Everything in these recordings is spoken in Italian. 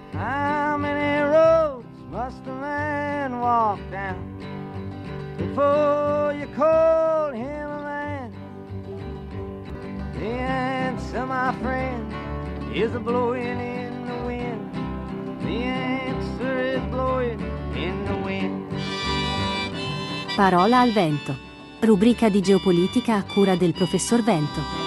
How many roads must a man walk down before you call him a man? The answer, my friend, is a blowing in the wind. The answer is blowing in the wind. Parola al vento. Rubrica di geopolitica a cura del professor Vento.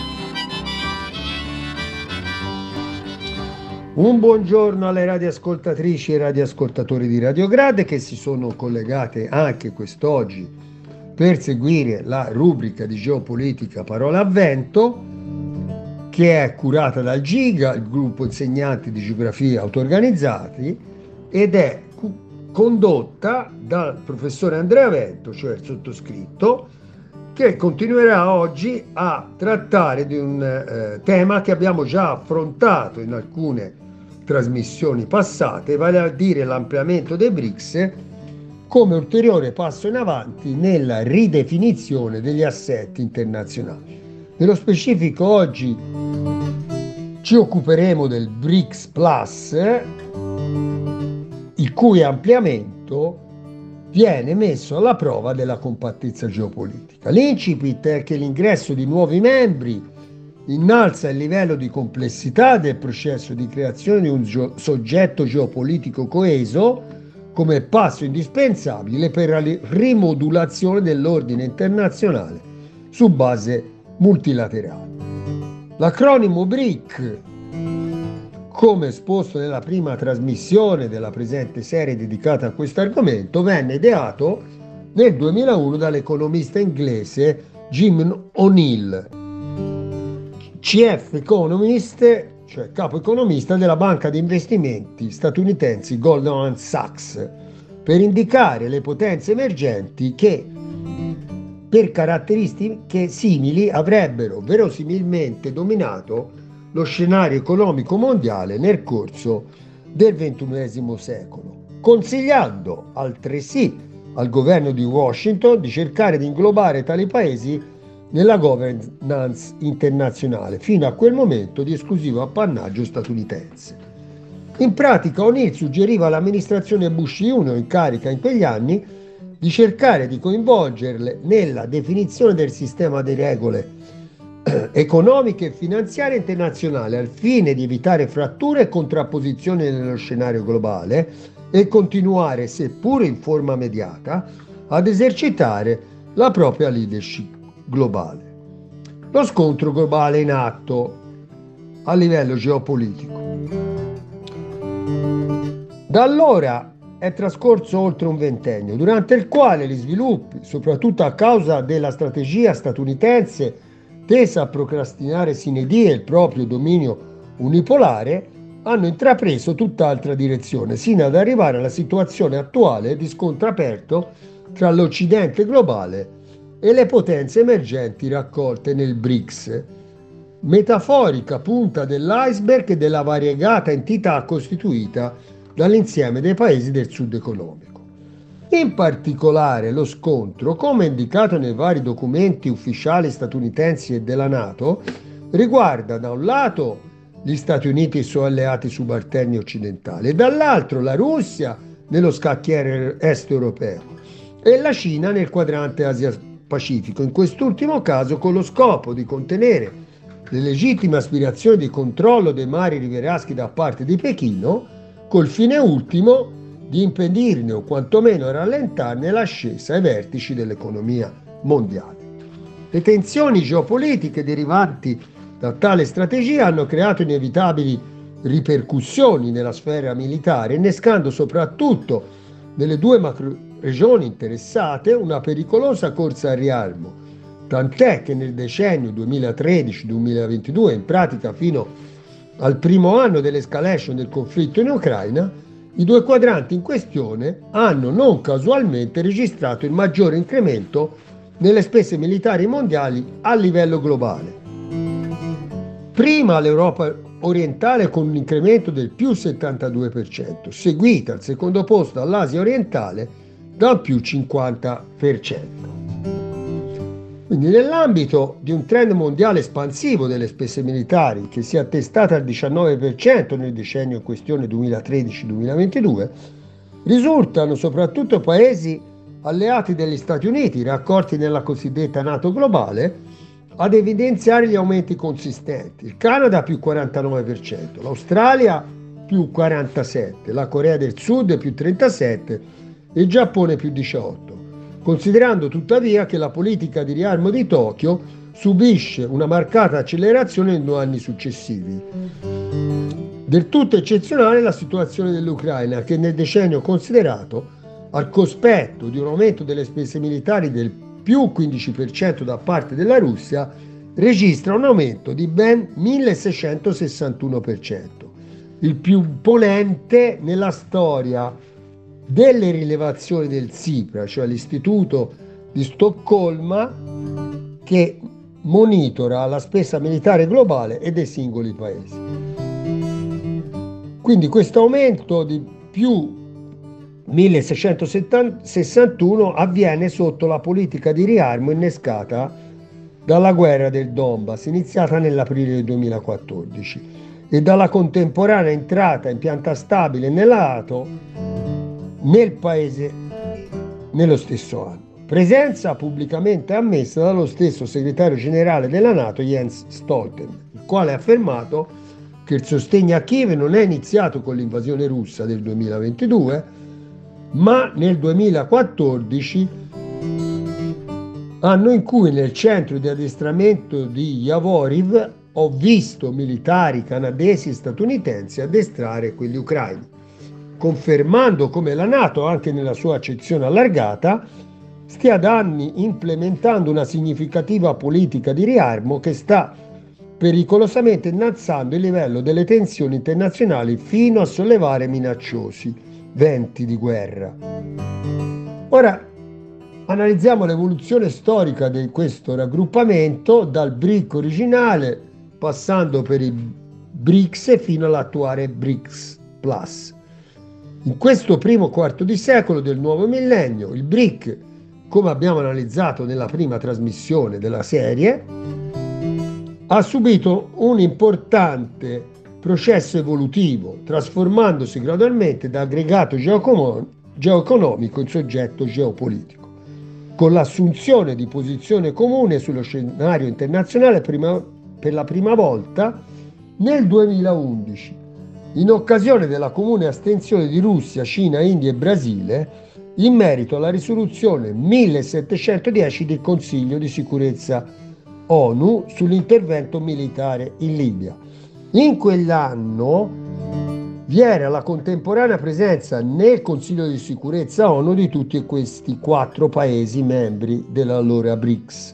Un buongiorno alle radioascoltatrici e radioascoltatori di Radiograd che si sono collegate anche quest'oggi per seguire la rubrica di geopolitica Parola a Vento, che è curata dal GIGA, il gruppo insegnanti di geografia auto-organizzati, ed è condotta dal professore Andrea Vento, cioè il sottoscritto, che continuerà oggi a trattare di un tema che abbiamo già affrontato in alcune trasmissioni passate, vale a dire l'ampliamento dei BRICS come ulteriore passo in avanti nella ridefinizione degli assetti internazionali. Nello specifico oggi ci occuperemo del BRICS Plus, il cui ampliamento viene messo alla prova della compattezza geopolitica. L'incipit è che l'ingresso di nuovi membri innalza il livello di complessità del processo di creazione di un soggetto geopolitico coeso come passo indispensabile per la rimodulazione dell'ordine internazionale su base multilaterale. L'acronimo BRIC, come esposto nella prima trasmissione della presente serie dedicata a questo argomento, venne ideato nel 2001 dall'economista inglese Jim O'Neill, CF Economist, cioè capo economista della banca di investimenti statunitensi Goldman Sachs, per indicare le potenze emergenti che per caratteristiche simili avrebbero verosimilmente dominato lo scenario economico mondiale nel corso del XXI secolo, consigliando altresì al governo di Washington di cercare di inglobare tali paesi nella governance internazionale, fino a quel momento di esclusivo appannaggio statunitense. In pratica O'Neill suggeriva all'amministrazione Bush junior in carica in quegli anni di cercare di coinvolgerle nella definizione del sistema di regole economiche e finanziarie internazionali al fine di evitare fratture e contrapposizioni nello scenario globale e continuare, seppur in forma mediata, ad esercitare la propria leadership globale. Lo scontro globale è in atto a livello geopolitico. Da allora è trascorso oltre un ventennio, durante il quale gli sviluppi, soprattutto a causa della strategia statunitense tesa a procrastinare sine die il proprio dominio unipolare, hanno intrapreso tutt'altra direzione, sino ad arrivare alla situazione attuale di scontro aperto tra l'Occidente globale e le potenze emergenti raccolte nel BRICS, metaforica punta dell'iceberg della variegata entità costituita dall'insieme dei paesi del sud economico. In particolare lo scontro, come indicato nei vari documenti ufficiali statunitensi e della NATO, riguarda da un lato gli Stati Uniti e i suoi alleati subalterni occidentali e dall'altro la Russia nello scacchiere est europeo e la Cina nel quadrante Asia-Pacifico, in quest'ultimo caso con lo scopo di contenere le legittime aspirazioni di controllo dei mari rivieraschi da parte di Pechino, col fine ultimo di impedirne o quantomeno rallentarne l'ascesa ai vertici dell'economia mondiale. Le tensioni geopolitiche derivanti da tale strategia hanno creato inevitabili ripercussioni nella sfera militare, innescando soprattutto nelle due macro-regioni interessate una pericolosa corsa al riarmo, tant'è che nel decennio 2013-2022, in pratica fino al primo anno dell'escalation del conflitto in Ucraina, i due quadranti in questione hanno non casualmente registrato il maggiore incremento nelle spese militari mondiali a livello globale. Prima l'Europa orientale con un incremento del più 72%, seguita al secondo posto dall'Asia orientale dal più 50%. Quindi nell'ambito di un trend mondiale espansivo delle spese militari che si è attestata al 19% nel decennio in questione 2013-2022, risultano soprattutto paesi alleati degli Stati Uniti, raccolti nella cosiddetta NATO globale, ad evidenziare gli aumenti consistenti. Il Canada più 49%, l'Australia più 47%, la Corea del Sud più 37% e il Giappone più 18%. Considerando tuttavia che la politica di riarmo di Tokyo subisce una marcata accelerazione nei 2 anni successivi. Del tutto eccezionale la situazione dell'Ucraina, che nel decennio considerato, al cospetto di un aumento delle spese militari del più 15% da parte della Russia, registra un aumento di ben 1661%, il più imponente nella storia delle rilevazioni del SIPRA, cioè l'Istituto di Stoccolma che monitora la spesa militare globale e dei singoli paesi. Quindi questo aumento di più 1661 avviene sotto la politica di riarmo innescata dalla guerra del Donbass, iniziata nell'aprile del 2014, e dalla contemporanea entrata in pianta stabile nella NATO nel paese nello stesso anno. Presenza pubblicamente ammessa dallo stesso segretario generale della NATO Jens Stoltenberg, il quale ha affermato che il sostegno a Kiev non è iniziato con l'invasione russa del 2022, ma nel 2014, anno in cui nel centro di addestramento di Yavoriv ho visto militari canadesi e statunitensi addestrare quelli ucraini, confermando come la NATO, anche nella sua accezione allargata, stia da anni implementando una significativa politica di riarmo che sta pericolosamente innalzando il livello delle tensioni internazionali fino a sollevare minacciosi venti di guerra. Ora analizziamo l'evoluzione storica di questo raggruppamento dal BRIC originale, passando per i BRICS fino all'attuale BRICS Plus. In questo primo quarto di secolo del nuovo millennio, il BRIC, come abbiamo analizzato nella prima trasmissione della serie, ha subito un importante processo evolutivo, trasformandosi gradualmente da aggregato geoeconomico in soggetto geopolitico, con l'assunzione di posizione comune sullo scenario internazionale per la prima volta nel 2011, in occasione della comune astensione di Russia, Cina, India e Brasile in merito alla risoluzione 1710 del Consiglio di sicurezza ONU sull'intervento militare in Libia. In quell'anno vi era la contemporanea presenza nel Consiglio di sicurezza ONU di tutti questi 4 paesi membri dell'allora BRIC.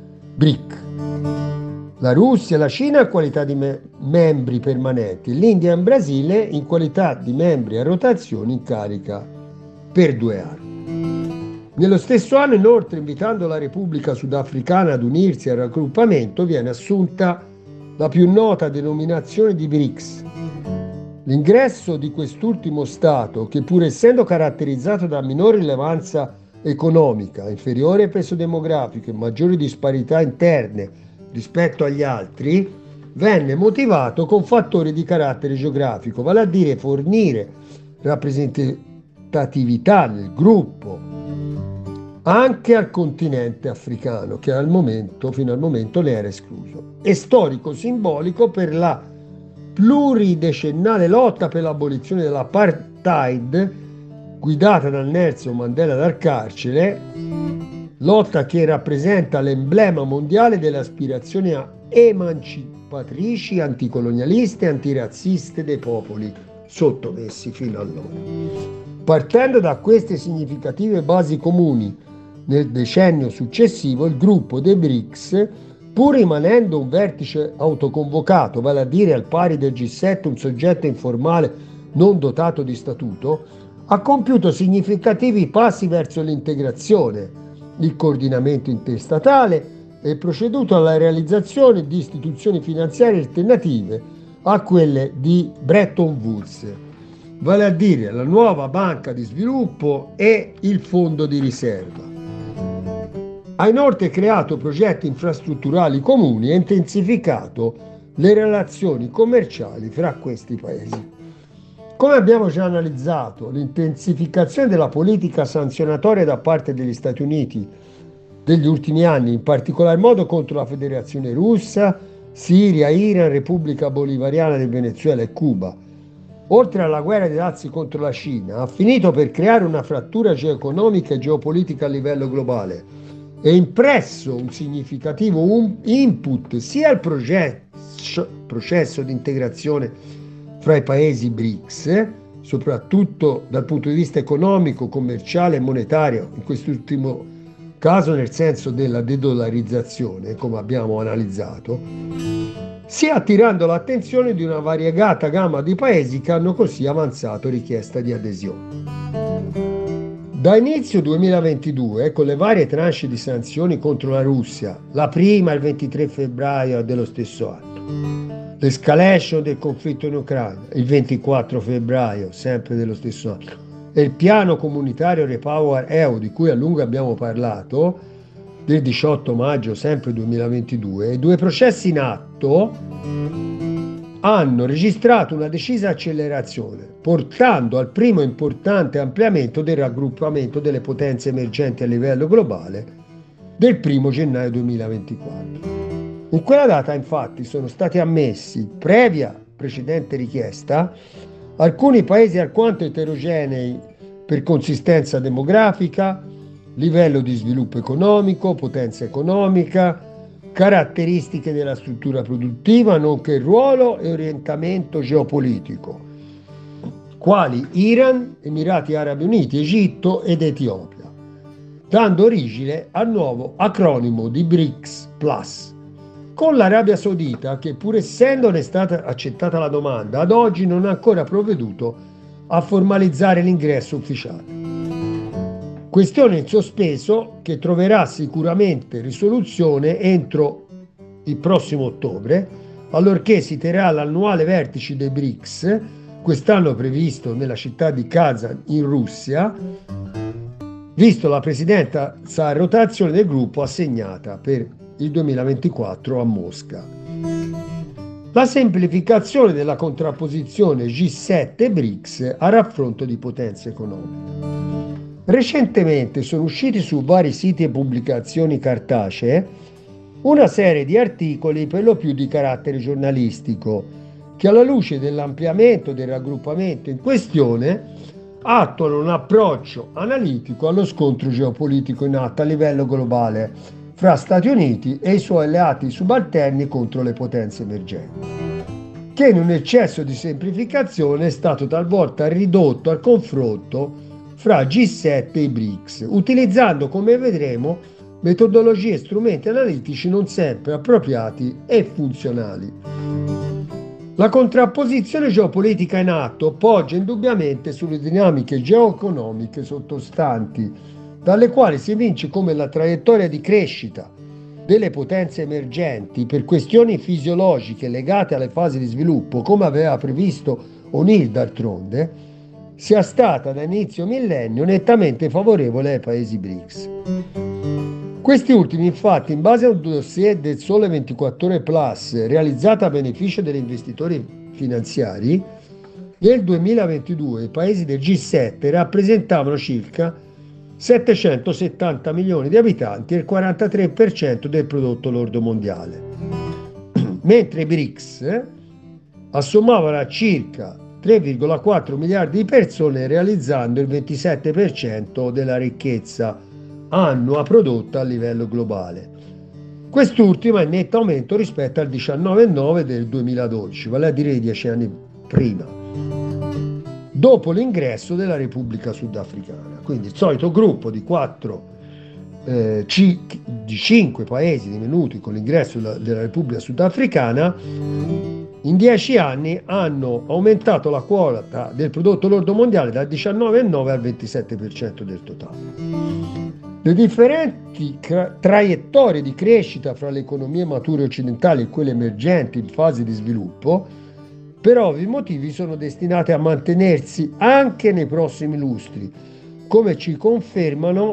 La Russia e la Cina in qualità di membri permanenti, l'India e il Brasile in qualità di membri a rotazione in carica per 2 anni. Nello stesso anno, inoltre, invitando la Repubblica Sudafricana ad unirsi al raggruppamento, viene assunta la più nota denominazione di BRICS. L'ingresso di quest'ultimo Stato, che pur essendo caratterizzato da minore rilevanza economica, inferiore peso demografico e maggiori disparità interne rispetto agli altri, venne motivato con fattori di carattere geografico, vale a dire fornire rappresentatività nel gruppo anche al continente africano, che fino al momento ne era escluso, e storico-simbolico per la pluridecennale lotta per l'abolizione dell'apartheid guidata da Nelson Mandela dal carcere, lotta che rappresenta l'emblema mondiale delle aspirazioni emancipatrici, anticolonialiste e antirazziste dei popoli sottomessi fino allora. Partendo da queste significative basi comuni, nel decennio successivo il gruppo dei BRICS, pur rimanendo un vertice autoconvocato, vale a dire al pari del G7 un soggetto informale non dotato di statuto, ha compiuto significativi passi verso l'integrazione, il coordinamento interstatale e proceduto alla realizzazione di istituzioni finanziarie alternative a quelle di Bretton Woods, vale a dire la nuova banca di sviluppo e il fondo di riserva. Ha inoltre creato progetti infrastrutturali comuni e intensificato le relazioni commerciali fra questi paesi. Come abbiamo già analizzato, l'intensificazione della politica sanzionatoria da parte degli Stati Uniti degli ultimi anni, in particolar modo contro la Federazione Russa, Siria, Iran, Repubblica Bolivariana del Venezuela e Cuba, oltre alla guerra dei dazi contro la Cina, ha finito per creare una frattura geoeconomica e geopolitica a livello globale e impresso un significativo input sia al processo di integrazione fra i paesi BRICS, soprattutto dal punto di vista economico, commerciale e monetario, in quest'ultimo caso nel senso della dedollarizzazione, come abbiamo analizzato, sia attirando l'attenzione di una variegata gamma di paesi che hanno così avanzato richiesta di adesione. Da inizio 2022, con le varie tranche di sanzioni contro la Russia, la prima il 23 febbraio dello stesso anno, l'escalation del conflitto in Ucraina, il 24 febbraio, sempre dello stesso anno, e il piano comunitario Repower EU, di cui a lungo abbiamo parlato, del 18 maggio, sempre 2022, i due processi in atto hanno registrato una decisa accelerazione, portando al primo importante ampliamento del raggruppamento delle potenze emergenti a livello globale del 1 gennaio 2024. In quella data, infatti, sono stati ammessi, previa precedente richiesta, alcuni paesi alquanto eterogenei per consistenza demografica, livello di sviluppo economico, potenza economica, caratteristiche della struttura produttiva, nonché ruolo e orientamento geopolitico, quali Iran, Emirati Arabi Uniti, Egitto ed Etiopia, dando origine al nuovo acronimo di BRICS Plus, con l'Arabia Saudita che, pur essendone stata accettata la domanda, ad oggi non ha ancora provveduto a formalizzare l'ingresso ufficiale. Questione in sospeso che troverà sicuramente risoluzione entro il prossimo ottobre, allorché si terrà l'annuale vertice dei BRICS, quest'anno previsto nella città di Kazan in Russia, visto la presidenza a rotazione del gruppo assegnata per il 2024 a Mosca. La semplificazione della contrapposizione G7-BRICS a raffronto di potenze economiche. Recentemente sono usciti su vari siti e pubblicazioni cartacee una serie di articoli per lo più di carattere giornalistico che, alla luce dell'ampliamento del raggruppamento in questione, attuano un approccio analitico allo scontro geopolitico in atto a livello globale fra Stati Uniti e i suoi alleati subalterni contro le potenze emergenti, che in un eccesso di semplificazione è stato talvolta ridotto al confronto fra G7 e i BRICS, utilizzando, come vedremo, metodologie e strumenti analitici non sempre appropriati e funzionali. La contrapposizione geopolitica in atto poggia indubbiamente sulle dinamiche geoeconomiche sottostanti, dalle quali si evince come la traiettoria di crescita delle potenze emergenti per questioni fisiologiche legate alle fasi di sviluppo, come aveva previsto O'Neill d'altronde, sia stata da inizio millennio nettamente favorevole ai paesi BRICS. Questi ultimi, infatti, in base a un dossier del Sole 24 Ore Plus realizzato a beneficio degli investitori finanziari, nel 2022 i paesi del G7 rappresentavano circa 770 milioni di abitanti e il 43% del prodotto lordo mondiale, mentre i BRICS assommavano a circa 3,4 miliardi di persone, realizzando il 27% della ricchezza annua prodotta a livello globale. Quest'ultima è in netto aumento rispetto al 19,9 del 2012, vale a dire 10 anni prima, dopo l'ingresso della Repubblica Sudafricana. Quindi il solito gruppo di 5 paesi divenuti con l'ingresso della Repubblica Sudafricana in 10 anni hanno aumentato la quota del prodotto lordo mondiale dal 19,9 al 27% del totale. Le differenti traiettorie di crescita fra le economie mature occidentali e quelle emergenti in fase di sviluppo, per ovvi motivi, sono destinate a mantenersi anche nei prossimi lustri, come ci confermano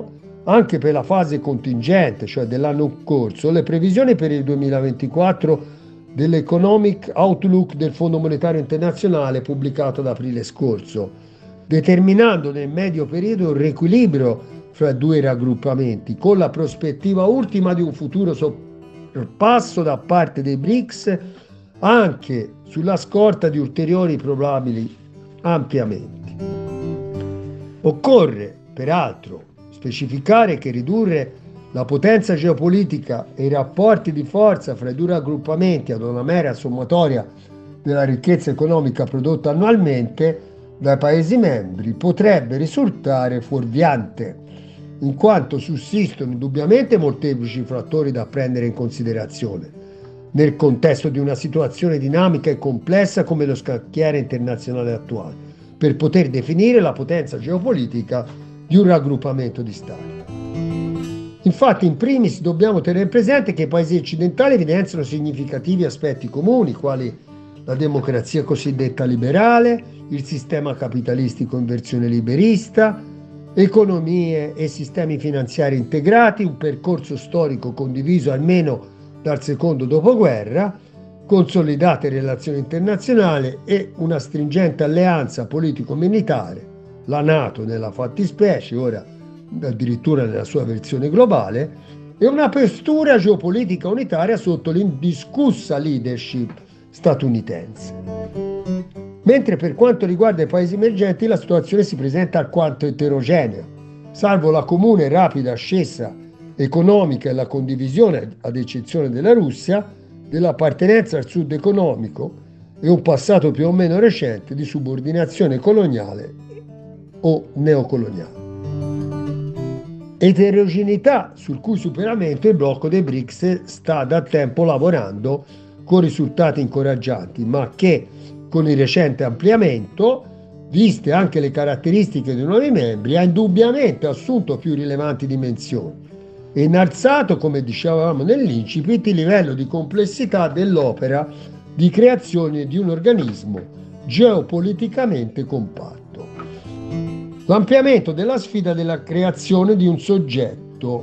Anche per la fase contingente, cioè dell'anno in corso, le previsioni per il 2024 dell'Economic Outlook del Fondo Monetario Internazionale pubblicato ad aprile scorso, determinando nel medio periodo un riequilibrio fra i due raggruppamenti, con la prospettiva ultima di un futuro sorpasso da parte dei BRICS, anche sulla scorta di ulteriori probabili ampliamenti. Occorre, peraltro, specificare che ridurre la potenza geopolitica e i rapporti di forza fra i due raggruppamenti ad una mera sommatoria della ricchezza economica prodotta annualmente dai Paesi membri potrebbe risultare fuorviante, in quanto sussistono indubbiamente molteplici fattori da prendere in considerazione nel contesto di una situazione dinamica e complessa come lo scacchiere internazionale attuale, per poter definire la potenza geopolitica di un raggruppamento di Stati. Infatti, in primis dobbiamo tenere presente che i paesi occidentali evidenziano significativi aspetti comuni, quali la democrazia cosiddetta liberale, il sistema capitalistico in versione liberista, economie e sistemi finanziari integrati, un percorso storico condiviso almeno dal secondo dopoguerra, consolidate relazioni internazionali e una stringente alleanza politico-militare, la NATO nella fattispecie, ora addirittura nella sua versione globale, e una postura geopolitica unitaria sotto l'indiscussa leadership statunitense. Mentre per quanto riguarda i paesi emergenti la situazione si presenta alquanto eterogenea, salvo la comune e rapida ascesa economica e la condivisione, ad eccezione della Russia, dell'appartenenza al sud economico e un passato più o meno recente di subordinazione coloniale o neocoloniale. Eterogeneità sul cui superamento il blocco dei BRICS sta da tempo lavorando con risultati incoraggianti, ma che con il recente ampliamento, viste anche le caratteristiche dei nuovi membri, ha indubbiamente assunto più rilevanti dimensioni e innalzato, come dicevamo nell'incipit, il livello di complessità dell'opera di creazione di un organismo geopoliticamente compatto. L'ampliamento della sfida della creazione di un soggetto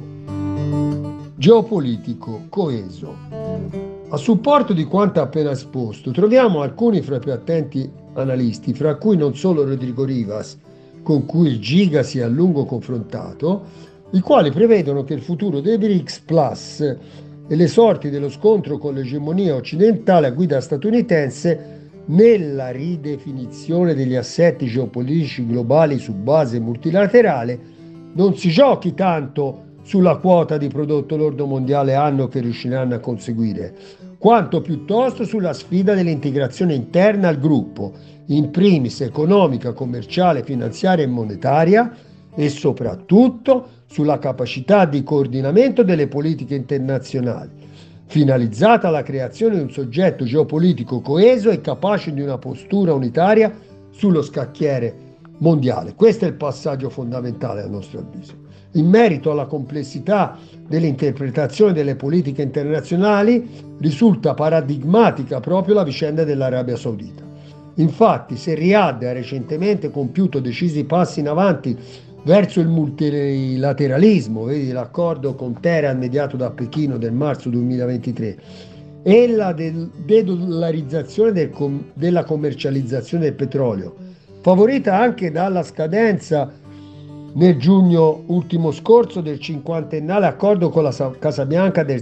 geopolitico coeso. A supporto di quanto appena esposto, troviamo alcuni fra i più attenti analisti, fra cui non solo Rodrigo Rivas, con cui il Giga si è a lungo confrontato, i quali prevedono che il futuro dei BRICS Plus e le sorti dello scontro con l'egemonia occidentale a guida statunitense nella ridefinizione degli assetti geopolitici globali su base multilaterale non si giochi tanto sulla quota di prodotto lordo mondiale anno che riusciranno a conseguire, quanto piuttosto sulla sfida dell'integrazione interna al gruppo, in primis economica, commerciale, finanziaria e monetaria, e soprattutto sulla capacità di coordinamento delle politiche internazionali, finalizzata alla creazione di un soggetto geopolitico coeso e capace di una postura unitaria sullo scacchiere mondiale. Questo è il passaggio fondamentale a nostro avviso. In merito alla complessità dell'interpretazione delle politiche internazionali, risulta paradigmatica proprio la vicenda dell'Arabia Saudita. Infatti, se Riyadh ha recentemente compiuto decisi passi in avanti verso il multilateralismo, vedi l'accordo con Teheran mediato da Pechino del marzo 2023, e la de-dollarizzazione della commercializzazione del petrolio, favorita anche dalla scadenza nel giugno ultimo scorso del 50ennale accordo con la Casa Bianca del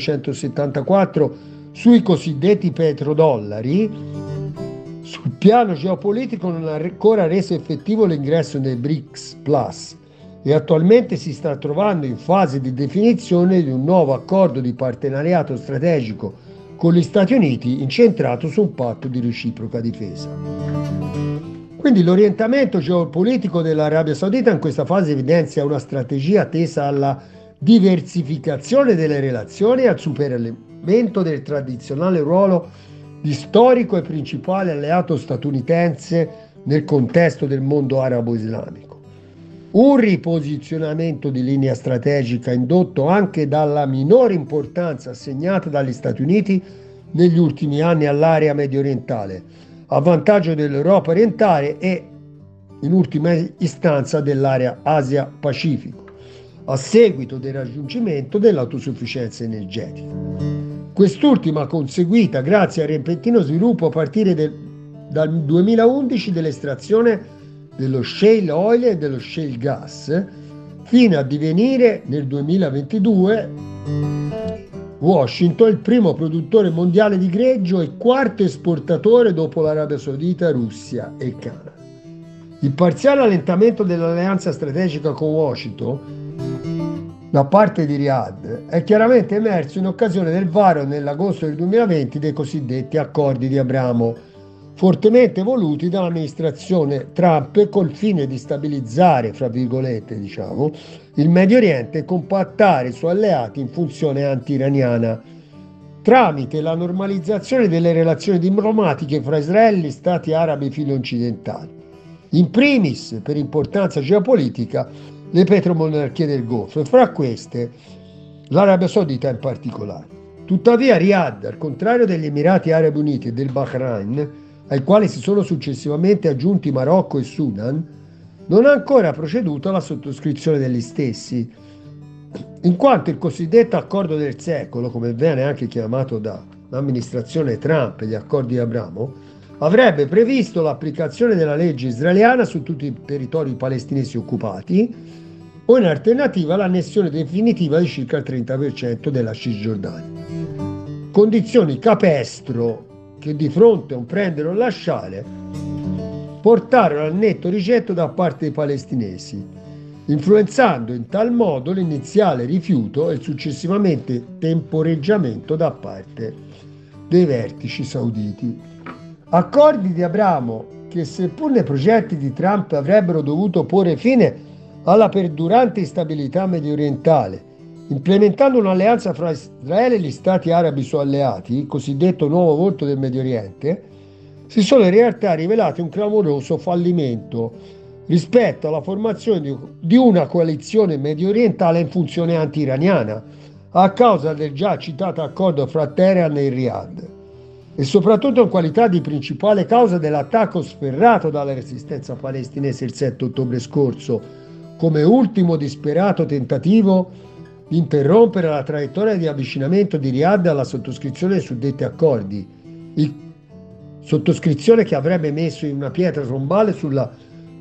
1974 sui cosiddetti petrodollari, sul piano geopolitico non ha ancora reso effettivo l'ingresso nei BRICS Plus e attualmente si sta trovando in fase di definizione di un nuovo accordo di partenariato strategico con gli Stati Uniti incentrato su un patto di reciproca difesa. Quindi l'orientamento geopolitico dell'Arabia Saudita in questa fase evidenzia una strategia tesa alla diversificazione delle relazioni e al superamento del tradizionale ruolo di storico e principale alleato statunitense nel contesto del mondo arabo-islamico. Un riposizionamento di linea strategica indotto anche dalla minore importanza assegnata dagli Stati Uniti negli ultimi anni all'area medio orientale, a vantaggio dell'Europa orientale e, in ultima istanza, dell'area Asia-Pacifico. a seguito del raggiungimento dell'autosufficienza energetica. Quest'ultima conseguita grazie al repentino sviluppo a partire dal 2011 dell'estrazione dello shale oil e dello shale gas, fino a divenire nel 2022 Washington il primo produttore mondiale di greggio e quarto esportatore dopo l'Arabia Saudita, Russia e Canada. Il parziale allentamento dell'alleanza strategica con Washington da parte di Riyadh è chiaramente emerso in occasione del varo nell'agosto del 2020 dei cosiddetti accordi di Abramo, fortemente voluti dall'amministrazione Trump col fine di stabilizzare, fra virgolette, il Medio Oriente e compattare i suoi alleati in funzione anti-iraniana, tramite la normalizzazione delle relazioni diplomatiche fra Israele e gli stati arabi filo-occidentali, in primis, per importanza geopolitica, le petromonarchie del Golfo, e fra queste l'Arabia Saudita in particolare. Tuttavia Riyadh, al contrario degli Emirati Arabi Uniti e del Bahrain, ai quali si sono successivamente aggiunti Marocco e Sudan, non ha ancora proceduto alla sottoscrizione degli stessi, in quanto il cosiddetto accordo del secolo, come viene anche chiamato dall'amministrazione Trump, gli accordi di Abramo, avrebbe previsto l'applicazione della legge israeliana su tutti i territori palestinesi occupati o in alternativa l'annessione definitiva di circa il 30% della Cisgiordania. Condizioni capestro che di fronte a un prendere o lasciare portarono al netto rigetto da parte dei palestinesi, influenzando in tal modo l'iniziale rifiuto e il successivamente temporeggiamento da parte dei vertici sauditi. Accordi di Abramo che, seppur nei progetti di Trump avrebbero dovuto porre fine alla perdurante instabilità mediorientale, implementando un'alleanza fra Israele e gli stati arabi suoi alleati, il cosiddetto nuovo volto del Medio Oriente, si sono in realtà rivelati un clamoroso fallimento rispetto alla formazione di una coalizione medio orientale in funzione anti-iraniana, a causa del già citato accordo fra Teheran e Riyadh, e soprattutto in qualità di principale causa dell'attacco sferrato dalla resistenza palestinese il 7 ottobre scorso, come ultimo disperato tentativo di interrompere la traiettoria di avvicinamento di Riyadh alla sottoscrizione dei suddetti accordi, sottoscrizione che avrebbe messo in una pietra tombale sulla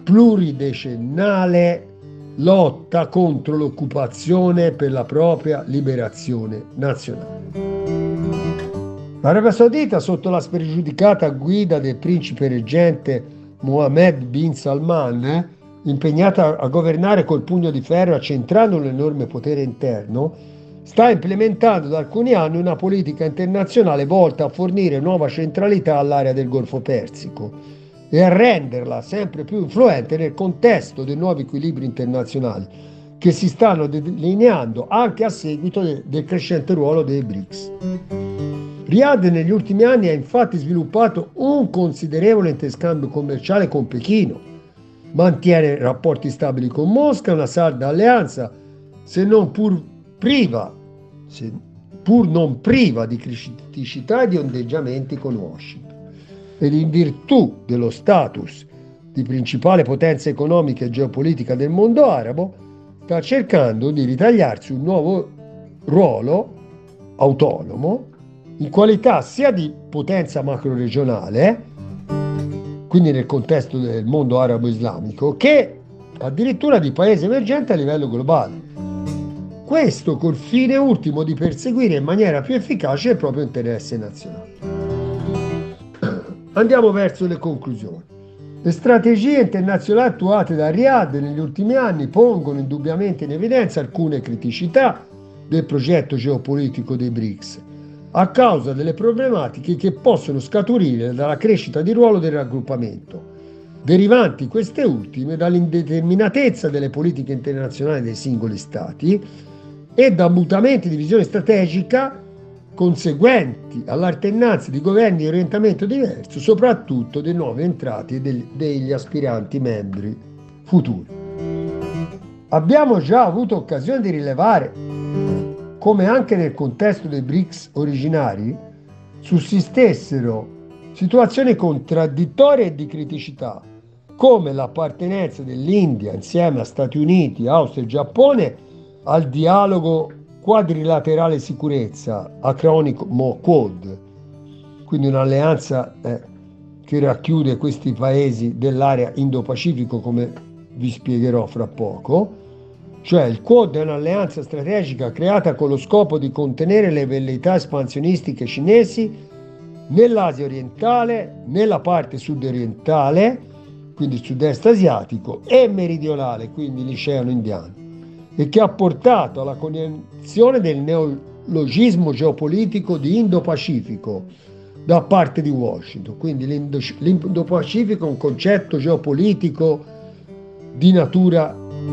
pluridecennale lotta contro l'occupazione per la propria liberazione nazionale. L'Arabia Saudita, sotto la spregiudicata guida del principe reggente Mohammed bin Salman, impegnata a governare col pugno di ferro accentrando un enorme potere interno, sta implementando da alcuni anni una politica internazionale volta a fornire nuova centralità all'area del Golfo Persico e a renderla sempre più influente nel contesto dei nuovi equilibri internazionali che si stanno delineando anche a seguito del crescente ruolo dei BRICS. Riyadh negli ultimi anni ha infatti sviluppato un considerevole interscambio commerciale con Pechino, mantiene rapporti stabili con Mosca, una salda alleanza, pur non priva di criticità e di ondeggiamenti con Washington, ed in virtù dello status di principale potenza economica e geopolitica del mondo arabo, sta cercando di ritagliarsi un nuovo ruolo autonomo in qualità sia di potenza macroregionale, quindi nel contesto del mondo arabo-islamico, che addirittura di paese emergente a livello globale. Questo col fine ultimo di perseguire in maniera più efficace il proprio interesse nazionale. Andiamo verso le conclusioni. Le strategie internazionali attuate da Riyadh negli ultimi anni pongono indubbiamente in evidenza alcune criticità del progetto geopolitico dei BRICS, a causa delle problematiche che possono scaturire dalla crescita di ruolo del raggruppamento, derivanti queste ultime dall'indeterminatezza delle politiche internazionali dei singoli stati e da mutamenti di visione strategica conseguenti all'alternanza di governi di orientamento diverso, soprattutto dei nuovi entrati e degli aspiranti membri futuri. Abbiamo già avuto occasione di rilevare come anche nel contesto dei BRICS originari sussistessero situazioni contraddittorie e di criticità, come l'appartenenza dell'India insieme a Stati Uniti, Austria e Giappone al dialogo quadrilaterale sicurezza, acronimo QUAD, quindi un'alleanza che racchiude questi paesi dell'area Indo-Pacifico, come vi spiegherò fra poco. Cioè il QUAD è un'alleanza strategica creata con lo scopo di contenere le velleità espansionistiche cinesi nell'Asia orientale, nella parte sud-orientale, quindi il sud-est asiatico, e meridionale, quindi l'Oceano Indiano, e che ha portato alla coniazione del neologismo geopolitico di Indo-Pacifico da parte di Washington. Quindi l'Indo-Pacifico è un concetto geopolitico di natura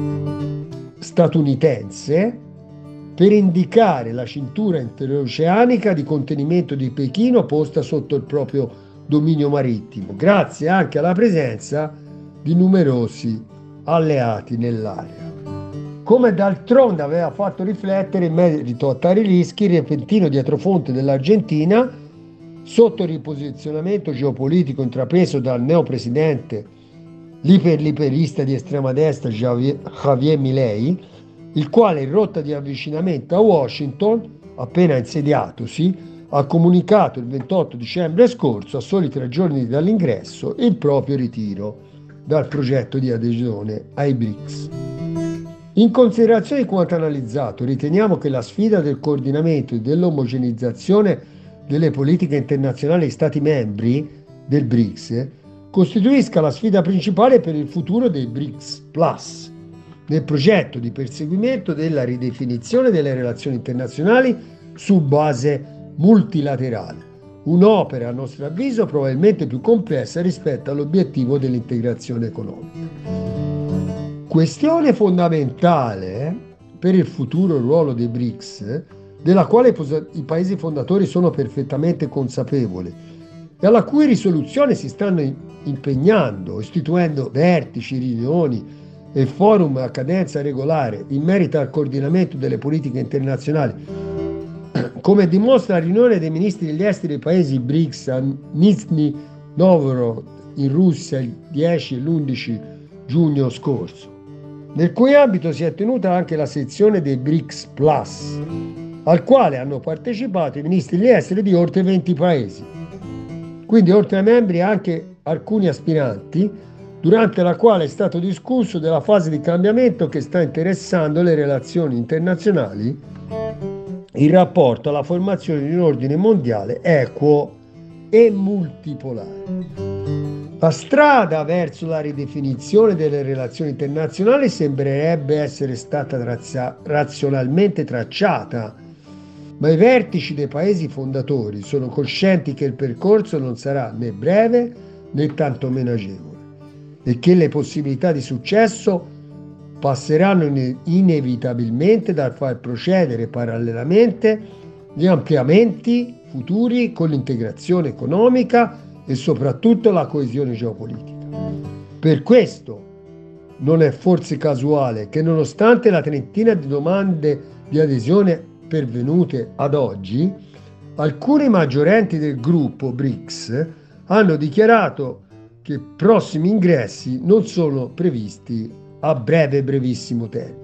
statunitense per indicare la cintura interoceanica di contenimento di Pechino posta sotto il proprio dominio marittimo, grazie anche alla presenza di numerosi alleati nell'area. Come d'altronde aveva fatto riflettere in merito a tali rischi il repentino dietrofront dell'Argentina sotto il riposizionamento geopolitico intrapreso dal neopresidente l'iperliberista di estrema destra Javier Milei, il quale in rotta di avvicinamento a Washington, appena insediatosi, ha comunicato il 28 dicembre scorso, a soli 3 giorni dall'ingresso, il proprio ritiro dal progetto di adesione ai BRICS. In considerazione di quanto analizzato, riteniamo che la sfida del coordinamento e dell'omogenizzazione delle politiche internazionali degli Stati membri del BRICS costituisca la sfida principale per il futuro dei BRICS Plus, nel progetto di perseguimento della ridefinizione delle relazioni internazionali su base multilaterale, un'opera a nostro avviso probabilmente più complessa rispetto all'obiettivo dell'integrazione economica. Questione fondamentale per il futuro ruolo dei BRICS, della quale i paesi fondatori sono perfettamente consapevoli e alla cui risoluzione si stanno impegnando, istituendo vertici, riunioni e forum a cadenza regolare in merito al coordinamento delle politiche internazionali, come dimostra la riunione dei ministri degli esteri dei paesi BRICS a Nizhny Novgorod in Russia il 10 e l'11 giugno scorso, nel cui ambito si è tenuta anche la sezione dei BRICS Plus, al quale hanno partecipato i ministri degli esteri di oltre 20 paesi, quindi oltre ai membri anche alcuni aspiranti, durante la quale è stato discusso della fase di cambiamento che sta interessando le relazioni internazionali in rapporto alla formazione di un ordine mondiale equo e multipolare. La strada verso la ridefinizione delle relazioni internazionali sembrerebbe essere stata razionalmente tracciata, ma i vertici dei paesi fondatori sono coscienti che il percorso non sarà né breve né tantomeno agevole e che le possibilità di successo passeranno inevitabilmente dal far procedere parallelamente gli ampliamenti futuri con l'integrazione economica e soprattutto la coesione geopolitica. Per questo non è forse casuale che nonostante la trentina di domande di adesione pervenute ad oggi, alcuni maggiorenti del gruppo BRICS hanno dichiarato che prossimi ingressi non sono previsti a brevissimo termine.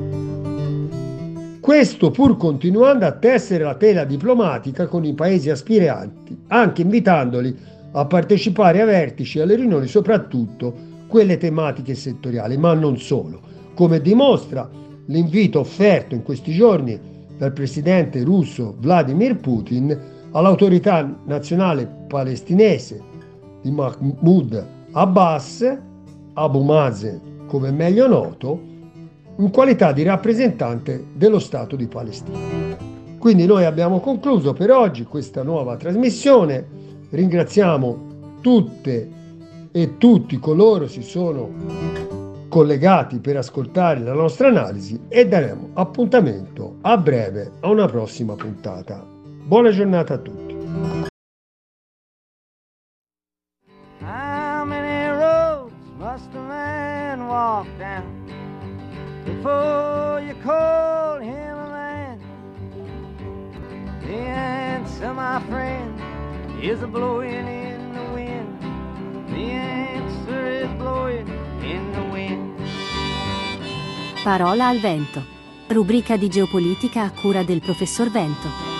Questo pur continuando a tessere la tela diplomatica con i paesi aspiranti, anche invitandoli a partecipare a vertici e alle riunioni, soprattutto quelle tematiche settoriali, ma non solo, come dimostra l'invito offerto in questi giorni dal presidente russo Vladimir Putin all'autorità nazionale palestinese di Mahmoud Abbas, Abu Mazen come è meglio noto, in qualità di rappresentante dello Stato di Palestina. Quindi noi abbiamo concluso per oggi questa nuova trasmissione. Ringraziamo tutte e tutti coloro che si sono collegati per ascoltare la nostra analisi e daremo appuntamento a breve a una prossima puntata. Buona giornata a tutti. How many roads must a man walk down before you call him a man? The answer, my friend, is a blowing in the wind. The answer is blowing in the wind. Parola al vento. Rubrica di geopolitica a cura del professor Vento.